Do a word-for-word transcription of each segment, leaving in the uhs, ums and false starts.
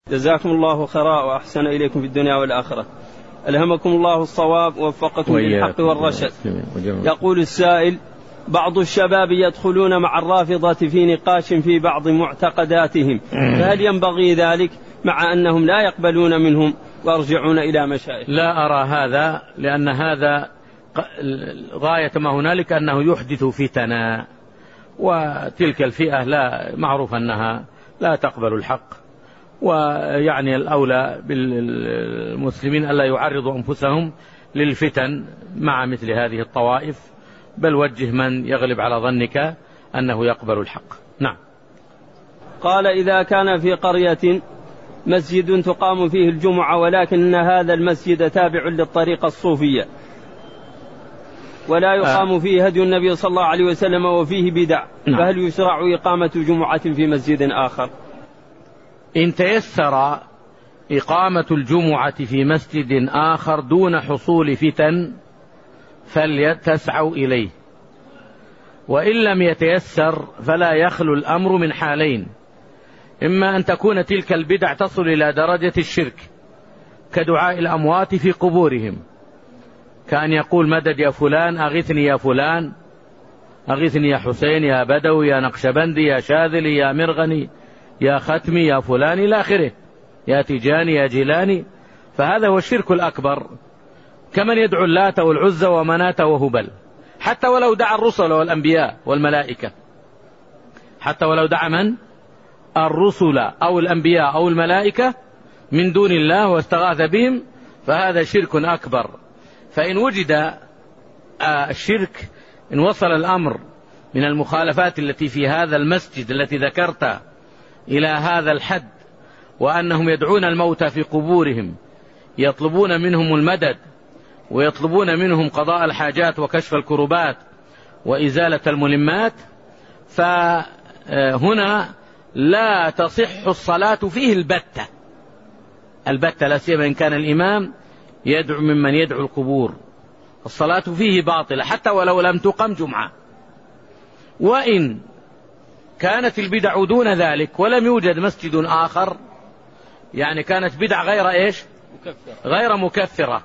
جزاكم الله خيرا وأحسن إليكم في الدنيا والآخرة. ألهمكم الله الصواب ووفقكم للحق والرشد. يقول السائل: بعض الشباب يدخلون مع الرافضة في نقاش في بعض معتقداتهم، فهل ينبغي ذلك مع أنهم لا يقبلون منهم ويرجعون إلى مشايخ؟ لا أرى هذا، لأن هذا غاية ما هنالك أنه يحدث فتنة، وتلك الفئة لا معروف أنها لا تقبل الحق، ويعني الأولى بالمسلمين ألا يعرضوا أنفسهم للفتن مع مثل هذه الطوائف، بل وجه من يغلب على ظنك أنه يقبل الحق. نعم. قال: إذا كان في قرية مسجد تقام فيه الجمعة ولكن هذا المسجد تابع للطريقة الصوفية ولا يقام فيه هدي النبي صلى الله عليه وسلم وفيه بدع، نعم. فهل يشرع إقامة جمعة في مسجد آخر؟ إن تيسر إقامة الجمعة في مسجد آخر دون حصول فتن فليتسعوا إليه، وإن لم يتيسر فلا يخلو الأمر من حالين: إما أن تكون تلك البدع تصل إلى درجة الشرك كدعاء الأموات في قبورهم، كأن يقول: مدد يا فلان، أغثني يا فلان، أغثني يا حسين، يا بدوي، يا نقشبندي، يا شاذلي، يا مرغني، يا ختمي، يا فلان إلى آخره، يا تجاني، يا جيلاني. فهذا هو الشرك الأكبر، كمن يدعو اللات والعزى ومنات وهبل، حتى ولو دعا الرسل والأنبياء والملائكة، حتى ولو دعا من؟ الرسل أو الأنبياء أو الملائكة من دون الله واستغاث بهم، فهذا شرك أكبر. فإن وجد الشرك، إن وصل الأمر من المخالفات التي في هذا المسجد التي ذكرت إلى هذا الحد، وأنهم يدعون الموتى في قبورهم، يطلبون منهم المدد ويطلبون منهم قضاء الحاجات وكشف الكربات وإزالة الملمات، فهنا لا تصح الصلاة فيه البتة البتة، لا سيما إن كان الإمام يدعو ممن يدعو القبور، الصلاة فيه باطلة حتى ولو لم تقم جمعة. وإن كانت البدع دون ذلك ولم يوجد مسجد آخر، يعني كانت بدع غير إيش؟ مكفرة. غير مكفرة،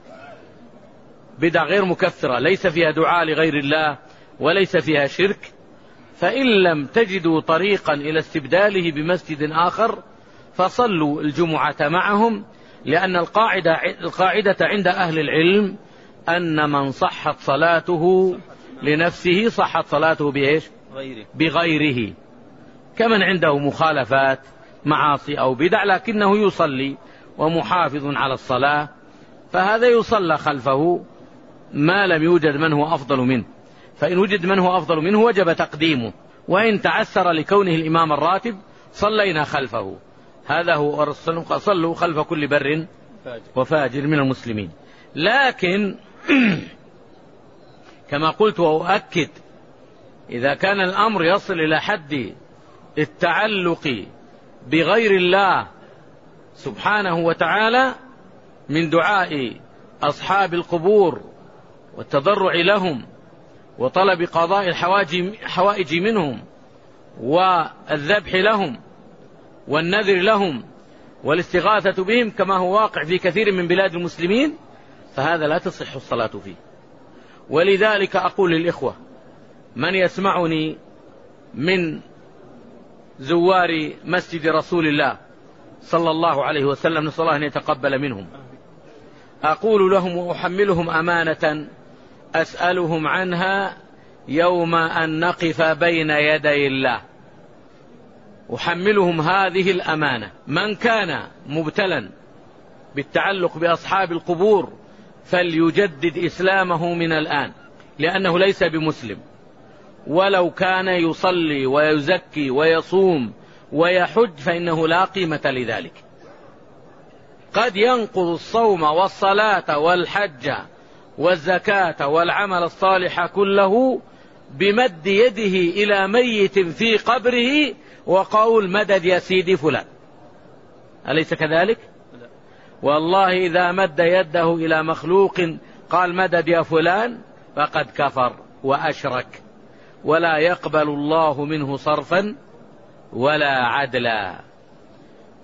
بدع غير مكفرة ليس فيها دعاء لغير الله وليس فيها شرك، فإن لم تجدوا طريقا إلى استبداله بمسجد آخر فصلوا الجمعة معهم، لأن القاعدة, القاعدة عند أهل العلم أن من صحت صلاته لنفسه صحت صلاته بإيش؟ بغيره، كمن عنده مخالفات معاصي أو بدع لكنه يصلي ومحافظ على الصلاة، فهذا يصلى خلفه ما لم يوجد من هو أفضل منه. فإن وجد من هو أفضل منه وجب تقديمه، وإن تعسر لكونه الإمام الراتب صلينا خلفه. هذا هو صلوا خلف كل بر وفاجر من المسلمين. لكن كما قلت وأؤكد، إذا كان الأمر يصل إلى حد التعلق بغير الله سبحانه وتعالى من دعاء أصحاب القبور والتضرع لهم وطلب قضاء الحوائج منهم والذبح لهم والنذر لهم والاستغاثة بهم كما هو واقع في كثير من بلاد المسلمين، فهذا لا تصح الصلاة فيه. ولذلك أقول للإخوة من يسمعني من زوار مسجد رسول الله صلى الله عليه وسلم، نسأل الله أن يتقبل منهم، أقول لهم وأحملهم أمانة أسألهم عنها يوم أن نقف بين يدي الله، أحملهم هذه الأمانة. من كان مبتلا بالتعلق بأصحاب القبور فليجدد إسلامه من الآن، لأنه ليس بمسلم، ولو كان يصلي ويزكي ويصوم ويحج فإنه لا قيمة لذلك. قد ينقض الصوم والصلاة والحج والزكاة والعمل الصالح كله بمد يده إلى ميت في قبره وقول مدد يا سيدي فلان، أليس كذلك؟ والله إذا مد يده إلى مخلوق قال مدد يا فلان فقد كفر وأشرك، ولا يقبل الله منه صرفا ولا عدلا.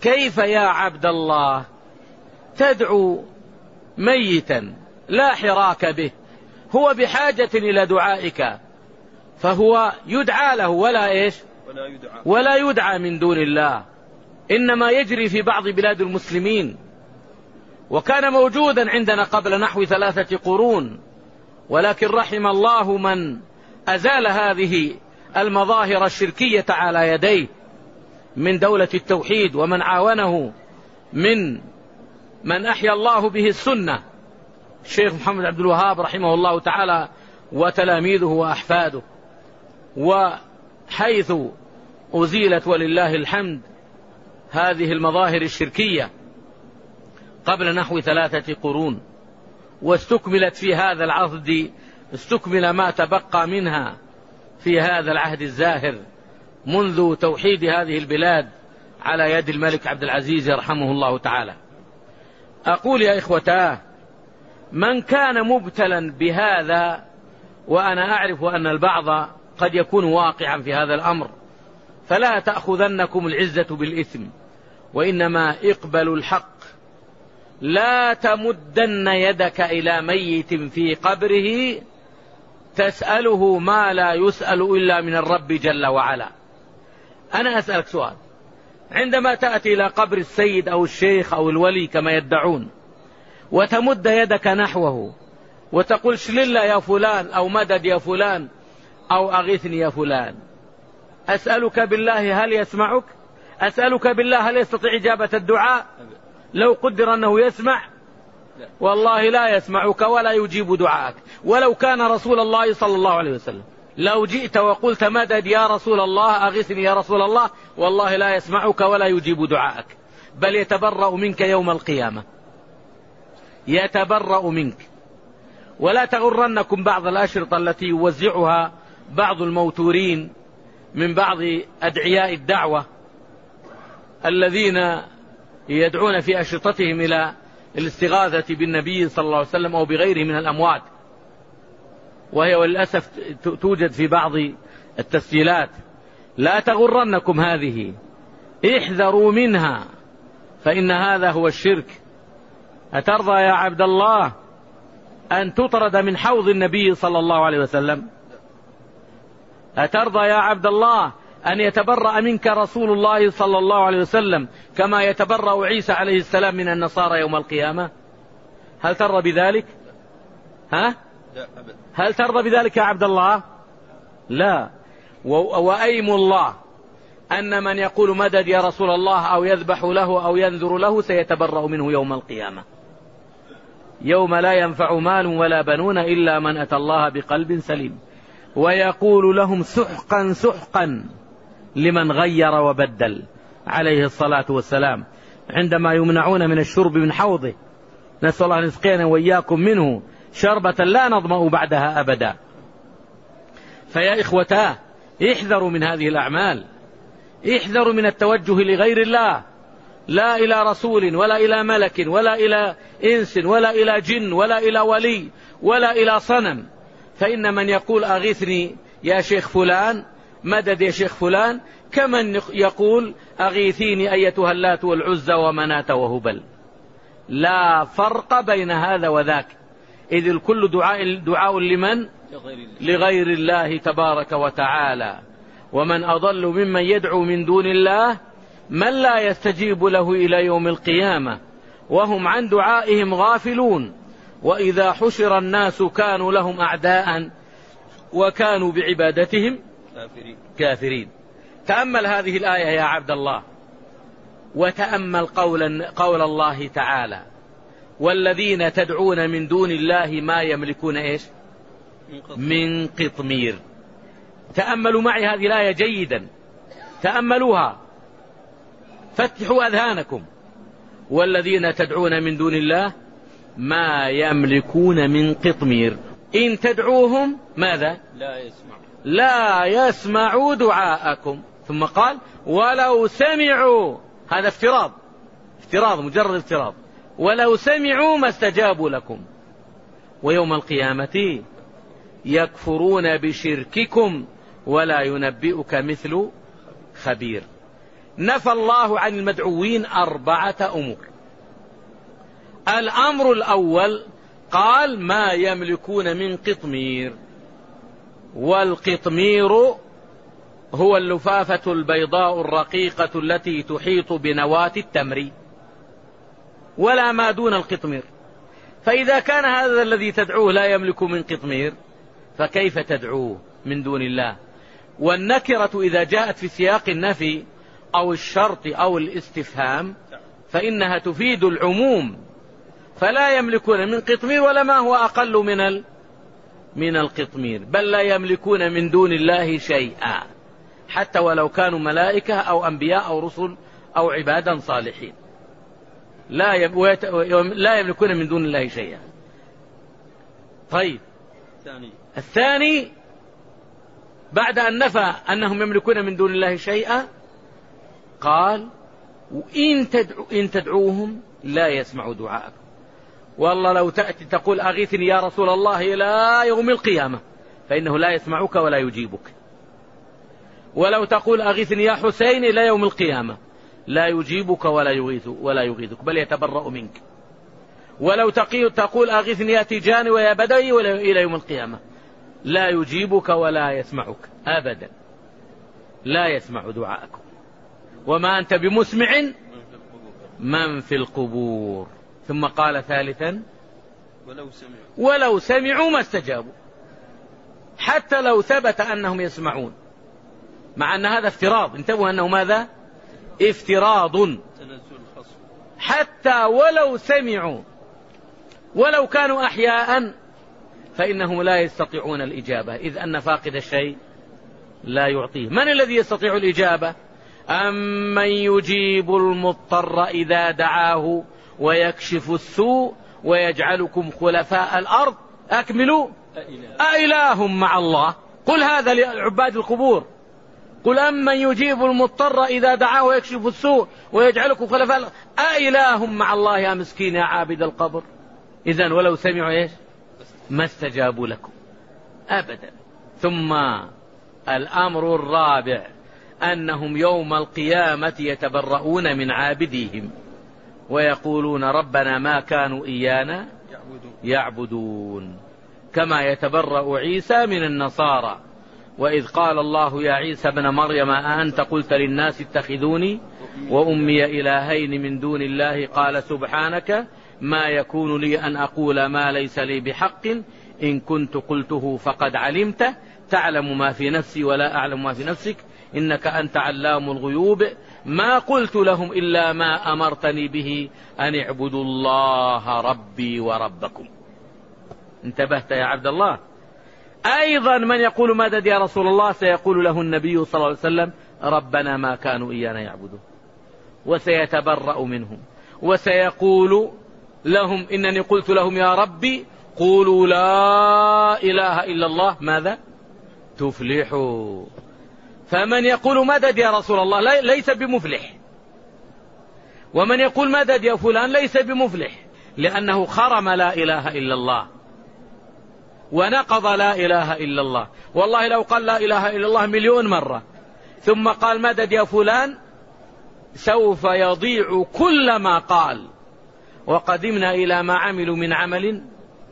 كيف يا عبد الله تدعو ميتا لا حراك به، هو بحاجة إلى دعائك، فهو يدعى له ولا إيش ولا يدعى, ولا يدعى من دون الله. إنما يجري في بعض بلاد المسلمين، وكان موجودا عندنا قبل نحو ثلاثة قرون، ولكن رحم الله من أزال هذه المظاهر الشركية على يديه من دولة التوحيد، ومن عاونه من من أحيا الله به السنة، الشيخ محمد عبد الوهاب رحمه الله تعالى وتلاميذه وأحفاده. وحيث أزيلت ولله الحمد هذه المظاهر الشركية قبل نحو ثلاثة قرون، واستكملت في هذا العهد، استكمل ما تبقى منها في هذا العهد الزاهر منذ توحيد هذه البلاد على يد الملك عبد العزيز يرحمه الله تعالى. أقول يا إخوتاه، من كان مبتلا بهذا، وأنا أعرف أن البعض قد يكون واقعا في هذا الأمر، فلا تأخذنكم العزة بالإثم، وإنما اقبلوا الحق. لا تمدن يدك إلى ميت في قبره تسأله ما لا يسأل إلا من الرب جل وعلا. أنا أسألك سؤال، عندما تأتي إلى قبر السيد أو الشيخ أو الولي كما يدعون، وتمد يدك نحوه وتقول شلل يا فلان أو مدد يا فلان أو أغثني يا فلان، أسألك بالله هل يسمعك؟ أسألك بالله هل يستطيع إجابة الدعاء؟ لو قدر أنه يسمع والله لا يسمعك ولا يجيب دعاءك. ولو كان رسول الله صلى الله عليه وسلم لو جئت وقلت مدد يا رسول الله أغثني يا رسول الله، والله لا يسمعك ولا يجيب دعاءك، بل يتبرأ منك يوم القيامة، يتبرأ منك. ولا تغرنكم بعض الأشرطة التي يوزعها بعض الموتورين من بعض أدعياء الدعوة الذين يدعون في أشرطتهم إلى الاستغاثة بالنبي صلى الله عليه وسلم أو بغيره من الأموات، وهي وللأسف توجد في بعض التسجيلات. لا تغرنكم هذه، احذروا منها، فإن هذا هو الشرك. أترضى يا عبد الله أن تطرد من حوض النبي صلى الله عليه وسلم؟ أترضى يا عبد الله أن يتبرأ منك رسول الله صلى الله عليه وسلم كما يتبرأ عيسى عليه السلام من النصارى يوم القيامة؟ هل ترضى بذلك؟ ها؟ هل ترضى بذلك يا عبد الله؟ لا. وأيم الله أن من يقول مدد يا رسول الله أو يذبح له أو ينذر له سيتبرأ منه يوم القيامة، يوم لا ينفع مال ولا بنون إلا من أتى الله بقلب سليم. ويقول لهم سحقا سحقا لمن غير وبدل عليه الصلاة والسلام عندما يمنعون من الشرب من حوضه. نسأل الله أن يسقينا وإياكم منه شربة لا نظمأ بعدها أبدا. فيا إخوتاه، احذروا من هذه الأعمال، احذروا من التوجه لغير الله، لا إلى رسول ولا إلى ملك ولا إلى إنس ولا إلى جن ولا إلى ولي ولا إلى صنم. فإن من يقول أغيثني يا شيخ فلان، مدد يا شيخ فلان، كمن يقول أغيثيني أيتها اللات والعزى ومناة وهبل. لا فرق بين هذا وذاك، إذ الكل دعاء, دعاء لمن؟ لغير الله تبارك وتعالى. ومن أضل ممن يدعو من دون الله من لا يستجيب له إلى يوم القيامة وهم عن دعائهم غافلون. وإذا حشر الناس كانوا لهم أعداء وكانوا بعبادتهم كافرين. تأمل هذه الآية يا عبد الله، وتأمل قول, قول الله تعالى: والذين تدعون من دون الله ما يملكون إيش؟ من قطمير. تأملوا معي هذه الآية جيدا، تأملوها، فتحوا أذهانكم. والذين تدعون من دون الله ما يملكون من قطمير إن تدعوهم ماذا؟ لا يسمع لا يسمعوا دعاءكم. ثم قال: ولو سمعوا، هذا افتراض، افتراض مجرد افتراض، ولو سمعوا ما استجابوا لكم. ويوم القيامة يكفرون بشرككم ولا ينبئك مثل خبير. نفى الله عن المدعوين أربعة أمور. الأمر الأول قال ما يملكون من قطمير، والقطمير هو اللفافة البيضاء الرقيقة التي تحيط بنواة التمر، ولا ما دون القطمير. فإذا كان هذا الذي تدعوه لا يملك من قطمير فكيف تدعوه من دون الله؟ والنكرة إذا جاءت في سياق النفي أو الشرط أو الاستفهام فإنها تفيد العموم، فلا يملكون من قطمير ولا ما هو أقل من ال... من القطمير، بل لا يملكون من دون الله شيئا، حتى ولو كانوا ملائكة أو أنبياء أو رسل أو عبادا صالحين، لا, يم... ويت... لا يملكون من دون الله شيئا. طيب الثاني, الثاني بعد أن نفى أنهم يملكون من دون الله شيئا قال وإن تدعو إن تدعوهم لا يسمعوا دعاءكم. والله لو تأتي تقول أغيثني يا رسول الله إلى يوم القيامة فإنه لا يسمعك ولا يجيبك، ولو تقول أغيثني يا حسين إلى يوم القيامة لا يجيبك ولا يغيث ولا يغيثك بل يتبرأ منك، ولو تقول أغيثني يا تيجاني ويا بدوي إلى يوم القيامة لا يجيبك ولا يسمعك أبدا، لا يسمع دعاءكم. وما أنت بمسمع من في القبور. ثم قال ثالثا ولو سمعوا, ولو سمعوا ما استجابوا، حتى لو ثبت أنهم يسمعون، مع أن هذا افتراض، انتبهوا أنه ماذا؟ افتراض. حتى ولو سمعوا ولو كانوا أحياء فإنهم لا يستطيعون الإجابة، إذ أن فاقد الشيء لا يعطيه. من الذي يستطيع الإجابة؟ أمن يجيب المضطر إذا دعاه ويكشف السوء ويجعلكم خلفاء الأرض. أكملوا. أإله مع الله؟ قل هذا لعباد القبور. قل أمن يجيب المضطر إذا دعاه ويكشف السوء ويجعلكم خلفاء الأرض أإله مع الله يا مسكين يا عابد القبر. إذن ولو سمعوا إيش؟ ما استجابوا لكم أبدا. ثم الأمر الرابع أنهم يوم القيامة يتبرؤون من عابديهم ويقولون ربنا ما كانوا إيانا يعبدون، كما يتبرأ عيسى من النصارى. وإذ قال الله يا عيسى ابن مريم أأنت قلت للناس اتخذوني وأمي إلهين من دون الله قال سبحانك ما يكون لي أن أقول ما ليس لي بحق إن كنت قلته فقد علمته تعلم ما في نفسي ولا أعلم ما في نفسك إنك أنت علام الغيوب ما قلت لهم إلا ما أمرتني به أن اعبدوا الله ربي وربكم. انتبهت يا عبد الله؟ أيضا من يقول مدد يا رسول الله سيقول له النبي صلى الله عليه وسلم ربنا ما كانوا إيانا يعبدون، وسيتبرأ منهم وسيقول لهم إنني قلت لهم يا ربي قولوا لا إله إلا الله ماذا تفلحوا. فمن يقول مدد يا رسول الله ليس بمفلح، ومن يقول مدد يا فلان ليس بمفلح، لأنه خرم لا إله إلا الله ونقض لا إله إلا الله. والله لو قال لا إله إلا الله مليون مرة ثم قال مدد يا فلان سوف يضيع كل ما قال. وقدمنا إلى ما عملوا من عمل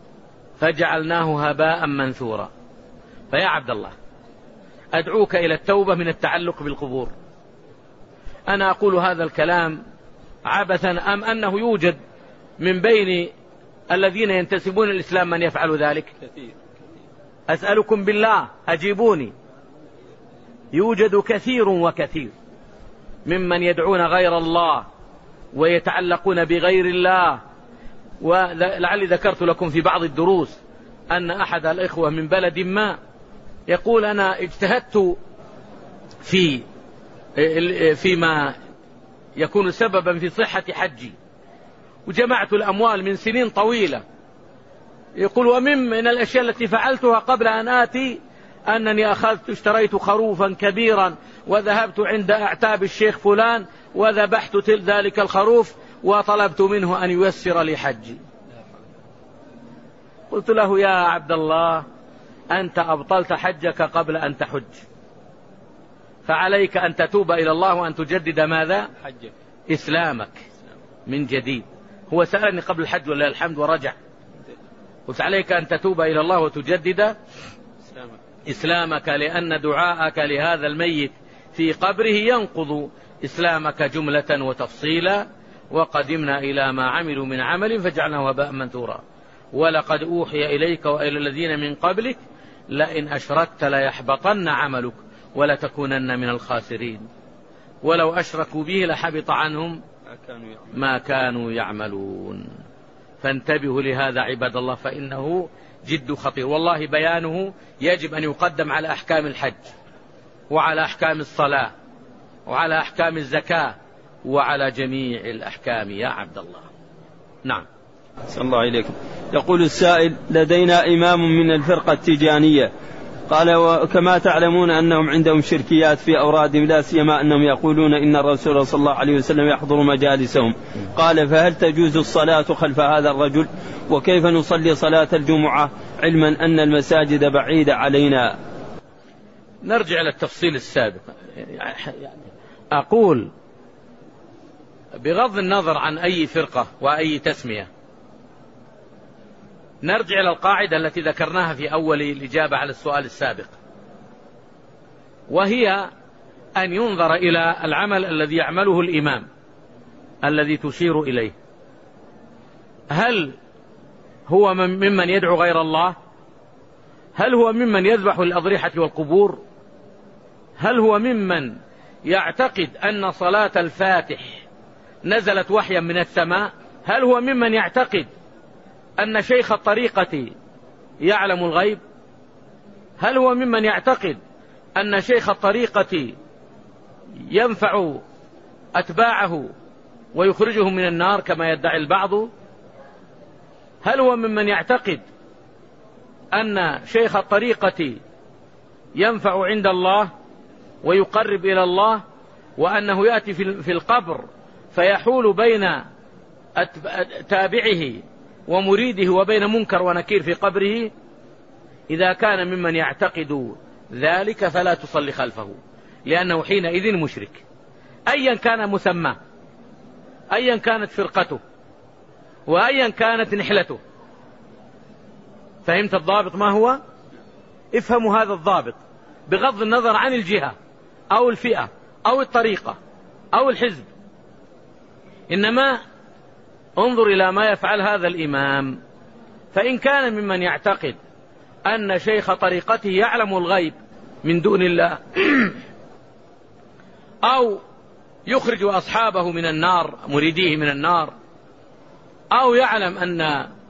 فجعلناه هباء منثورا. فيا عبد الله أدعوك إلى التوبة من التعلق بالقبور. أنا أقول هذا الكلام عبثا أم أنه يوجد من بين الذين ينتسبون الإسلام من يفعل ذلك؟ أسألكم بالله أجيبوني. يوجد كثير وكثير ممن يدعون غير الله ويتعلقون بغير الله. ولعلي ذكرت لكم في بعض الدروس أن أحد الإخوة من بلد ما يقول أنا اجتهدت في فيما يكون سببا في صحة حجي وجمعت الأموال من سنين طويلة. يقول ومن من الأشياء التي فعلتها قبل أن آتي أنني أخذت اشتريت خروفا كبيرا وذهبت عند أعتاب الشيخ فلان وذبحت ذلك الخروف وطلبت منه أن ييسر لي حجي. قلت له يا عبد الله أنت أبطلت حجك قبل أن تحج، فعليك أن تتوب إلى الله وأن تجدد ماذا؟ حجك. إسلامك من جديد. هو سألني قبل الحج ولا الحمد ورجع، قلت عليك أن تتوب إلى الله وتجدد إسلامك، لأن دعاءك لهذا الميت في قبره ينقض إسلامك جملة وتفصيلا. وقدمنا إلى ما عملوا من عمل فجعلناه هباء منثورا. ولقد أوحي إليك وإلى الذين من قبلك لئن أشركت ليحبطن عملك ولتكونن من الخاسرين. ولو أشركوا به لحبط عنهم ما كانوا يعملون. فانتبهوا لهذا عباد الله، فإنه جد خطير، والله بيانه يجب أن يقدم على أحكام الحج وعلى أحكام الصلاة وعلى أحكام الزكاة وعلى جميع الأحكام يا عبد الله. نعم. صلى الله عليكم. يقول السائل: لدينا إمام من الفرقة التجانية، قال: وكما تعلمون أنهم عندهم شركيات في أورادهم، لا سيما أنهم يقولون إن الرسول صلى الله عليه وسلم يحضر مجالسهم. قال: فهل تجوز الصلاة خلف هذا الرجل؟ وكيف نصلي صلاة الجمعة علما أن المساجد بعيدة علينا؟ نرجع إلى التفصيل السابق. أقول بغض النظر عن أي فرقة وأي تسمية، نرجع إلى القاعدة التي ذكرناها في أول الإجابة على السؤال السابق، وهي أن ينظر إلى العمل الذي يعمله الإمام الذي تشير إليه، هل هو ممن يدعو غير الله؟ هل هو ممن يذبح للأضرحة والقبور؟ هل هو ممن يعتقد أن صلاة الفاتح نزلت وحيا من السماء؟ هل هو ممن يعتقد أن شيخ الطريقة يعلم الغيب؟ هل هو ممن يعتقد أن شيخ الطريقة ينفع أتباعه ويخرجهم من النار كما يدعي البعض؟ هل هو ممن يعتقد أن شيخ الطريقة ينفع عند الله ويقرب إلى الله، وأنه يأتي في القبر فيحول بين تابعه ومريده وبين منكر ونكير في قبره؟ إذا كان ممن يعتقد ذلك فلا تصلي خلفه، لأنه حينئذ مشرك، أيا كان مسماه، أيا كانت فرقته، وأيا كانت نحلته. فهمت الضابط ما هو؟ افهموا هذا الضابط بغض النظر عن الجهة أو الفئة أو الطريقة أو الحزب، إنما انظر إلى ما يفعل هذا الإمام. فإن كان ممن يعتقد أن شيخ طريقته يعلم الغيب من دون الله أو يخرج أصحابه من النار، مريديه من النار، أو يعلم أن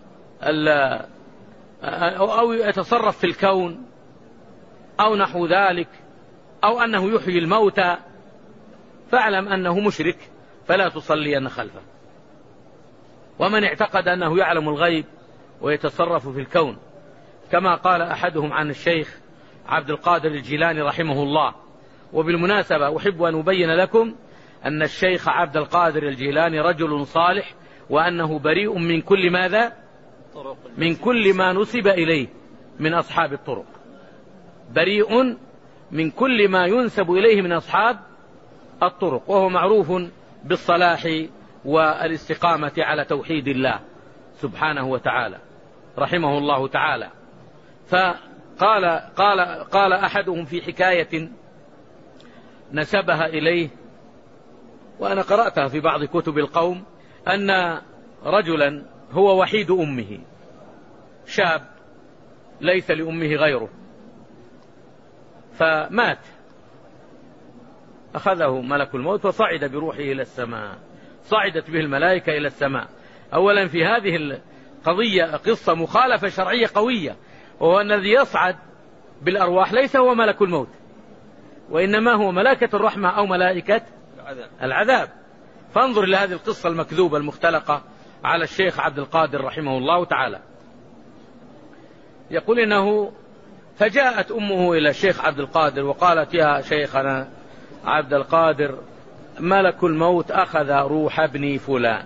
أو يتصرف في الكون أو نحو ذلك، أو أنه يحيي الموتى، فاعلم أنه مشرك فلا تصلين خلفه. ومن اعتقد أنه يعلم الغيب ويتصرف في الكون، كما قال أحدهم عن الشيخ عبد القادر الجيلاني رحمه الله. وبالمناسبة أحب أن أبين لكم أن الشيخ عبد القادر الجيلاني رجل صالح، وأنه بريء من كل ماذا؟ من كل ما نسب إليه من أصحاب الطرق، بريء من كل ما ينسب إليه من أصحاب الطرق، وهو معروف بالصلاح والاستقامة على توحيد الله سبحانه وتعالى رحمه الله تعالى. فقال قال قال أحدهم في حكاية نسبها إليه، وأنا قرأتها في بعض كتب القوم، أن رجلا هو وحيد أمه، شاب ليس لأمه غيره، فمات، أخذه ملك الموت وصعد بروحه إلى السماء، صعدت به الملائكة إلى السماء. أولا في هذه القضية قصة مخالفة شرعية قوية، وهو الذي يصعد بالأرواح ليس هو ملك الموت، وإنما هو ملائكة الرحمة أو ملائكة العذاب. فانظر إلى هذه القصة المكذوبة المختلقة على الشيخ عبد القادر رحمه الله تعالى. يقول إنه فجاءت أمه إلى الشيخ عبد القادر وقالت: يا شيخنا عبد القادر، ملك الموت أخذ روح ابني فلان،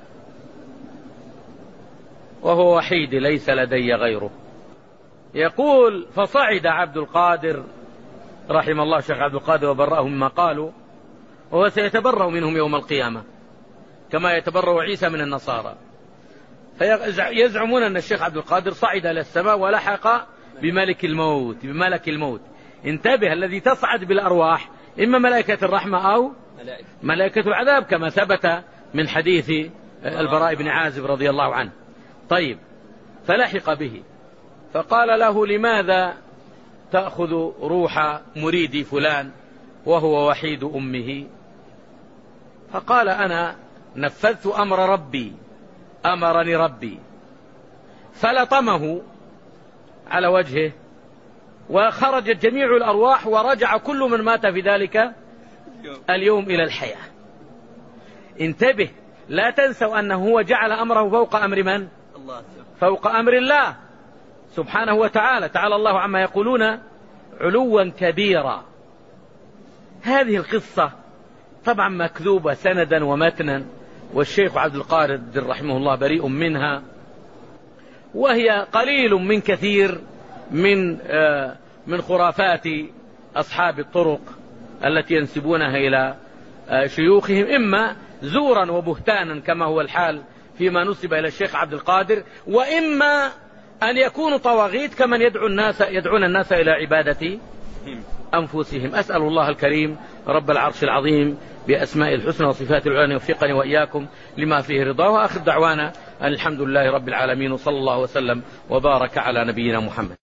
وهو وحيد ليس لدي غيره. يقول: فصعد عبد القادر رحم الله الشيخ عبد القادر وبرأه مما قالوا، وهو سيتبرأ منهم يوم القيامة كما يتبرأ عيسى من النصارى. فيزعمون أن الشيخ عبد القادر صعد إلى السماء ولحق بملك الموت بملك الموت. انتبه، الذي تصعد بالأرواح إما ملائكة الرحمة أو ملائكة العذاب كما ثبت من حديث البراء بن عازب رضي الله عنه. طيب، فلحق به فقال له: لماذا تأخذ روح مريدي فلان وهو وحيد أمه؟ فقال: أنا نفذت أمر ربي، أمرني ربي. فلطمه على وجهه وخرجت جميع الأرواح ورجع كل من مات في ذلك اليوم إلى الحياة. انتبه، لا تنسوا أنه هو جعل أمره فوق أمر من؟ فوق أمر الله سبحانه وتعالى. تعالى الله عما يقولون علوا كبيرا. هذه القصة طبعا مكذوبة سندا ومتنا، والشيخ عبد القادر رحمه الله بريء منها، وهي قليل من كثير من من خرافات أصحاب الطرق التي ينسبونها إلى شيوخهم، إما زورا وبهتانا كما هو الحال فيما نسب إلى الشيخ عبد القادر، وإما أن يكونوا طواغيت كمن يدعو الناس يدعون الناس إلى عبادة أنفسهم. أسأل الله الكريم رب العرش العظيم بأسماء الحسنى وصفات العلى يوفقني وإياكم لما فيه رضاه. وآخر دعوانا أن الحمد لله رب العالمين، وصلى الله وسلم وبارك على نبينا محمد.